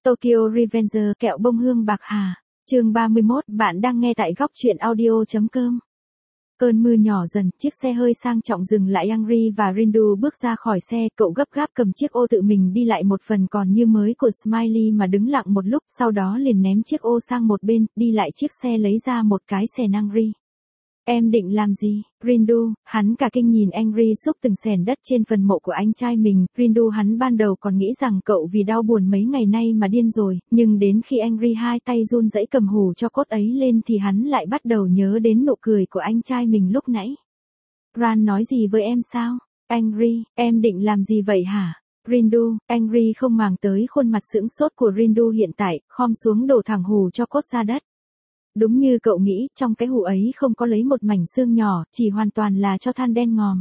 Tokyo Revenger kẹo bông hương bạc hà. Chương 31, bạn đang nghe tại góc truyện audio.com. Cơn mưa nhỏ dần, chiếc xe hơi sang trọng dừng lại. Angry và Rindu bước ra khỏi xe, cậu gấp gáp cầm chiếc ô tự mình đi lại một phần còn như mới của Smiley mà đứng lặng một lúc, sau đó liền ném chiếc ô sang một bên, đi lại chiếc xe lấy ra một cái xẻng. Angry. Em định làm gì? Rindu, hắn cả kinh nhìn Angry xúc từng xẻng đất trên phần mộ của anh trai mình. Rindu hắn ban đầu còn nghĩ rằng cậu vì đau buồn mấy ngày nay mà điên rồi, nhưng đến khi Angry hai tay run rẩy cầm hù cho cốt ấy lên thì hắn lại bắt đầu nhớ đến nụ cười của anh trai mình lúc nãy. Ran nói gì với em sao? Angry, em định làm gì vậy hả? Rindu, Angry không màng tới khuôn mặt sững sốt của Rindu hiện tại, khom xuống đổ thẳng hù cho cốt ra đất. Đúng như cậu nghĩ, trong cái hũ ấy không có lấy một mảnh xương nhỏ, chỉ hoàn toàn là cho than đen ngòm.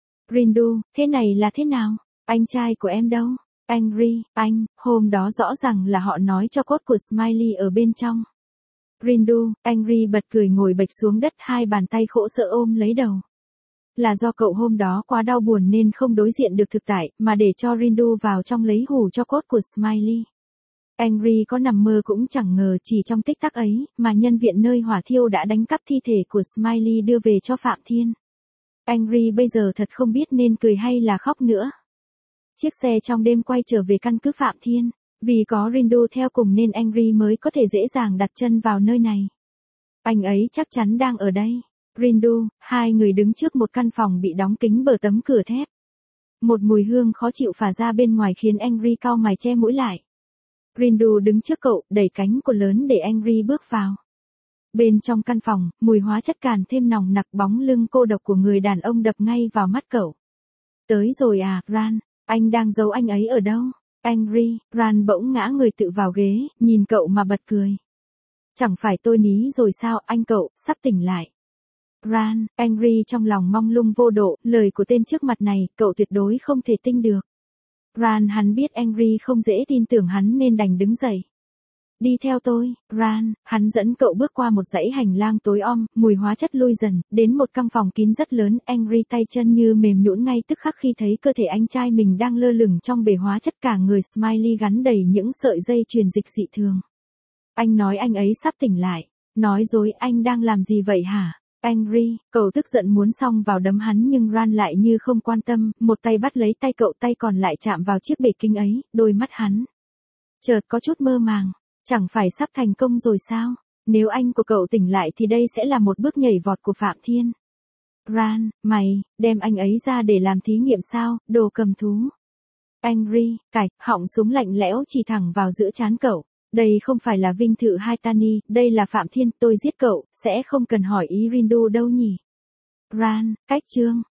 Rindu, thế này là thế nào? Anh trai của em đâu? Angry, anh, hôm đó rõ ràng là họ nói cho cốt của Smiley ở bên trong. Rindu, Angry bật cười ngồi bệt xuống đất, hai bàn tay khổ sở ôm lấy đầu. Là do cậu hôm đó quá đau buồn nên không đối diện được thực tại, mà để cho Rindu vào trong lấy hũ cho cốt của Smiley. Angry có nằm mơ cũng chẳng ngờ chỉ trong tích tắc ấy, mà nhân viện nơi hỏa thiêu đã đánh cắp thi thể của Smiley đưa về cho Phạm Thiên. Angry bây giờ thật không biết nên cười hay là khóc nữa. Chiếc xe trong đêm quay trở về căn cứ Phạm Thiên, vì có Rindu theo cùng nên Angry mới có thể dễ dàng đặt chân vào nơi này. Anh ấy chắc chắn đang ở đây. Rindu, hai người đứng trước một căn phòng bị đóng kín bởi tấm cửa thép. Một mùi hương khó chịu phả ra bên ngoài khiến Angry cau mày che mũi lại. Rindu đứng trước cậu, đẩy cánh cửa lớn để Angry bước vào. Bên trong căn phòng, mùi hóa chất càng thêm nồng nặc, bóng lưng cô độc của người đàn ông đập ngay vào mắt cậu. Tới rồi à, Ran, anh đang giấu anh ấy ở đâu? Angry, Ran bỗng ngã người tựa vào ghế, nhìn cậu mà bật cười. Chẳng phải tôi ní rồi sao, anh cậu, sắp tỉnh lại. Ran, Angry trong lòng mong lung vô độ, lời của tên trước mặt này, cậu tuyệt đối không thể tin được. Ran hắn biết Angry không dễ tin tưởng hắn nên đành đứng dậy. Đi theo tôi, Ran, hắn dẫn cậu bước qua một dãy hành lang tối om, mùi hóa chất lui dần, đến một căn phòng kín rất lớn. Angry tay chân như mềm nhũn ngay tức khắc khi thấy cơ thể anh trai mình đang lơ lửng trong bể hóa chất, cả người Smiley gắn đầy những sợi dây truyền dịch dị thường. Anh nói anh ấy sắp tỉnh lại. Nói dối, anh đang làm gì vậy hả? Angry, cậu tức giận muốn xông vào đấm hắn nhưng Ran lại như không quan tâm, một tay bắt lấy tay cậu, tay còn lại chạm vào chiếc bể kính ấy, đôi mắt hắn chợt có chút mơ màng, chẳng phải sắp thành công rồi sao? Nếu anh của cậu tỉnh lại thì đây sẽ là một bước nhảy vọt của Phạm Thiên. Ran, mày, đem anh ấy ra để làm thí nghiệm sao, đồ cầm thú. Angry, cạch, họng súng lạnh lẽo chỉ thẳng vào giữa trán cậu. Đây không phải là Vinh Thự Haitani, đây là Phạm Thiên, tôi giết cậu, sẽ không cần hỏi ý Rindu đâu nhỉ. Ran, cách chương.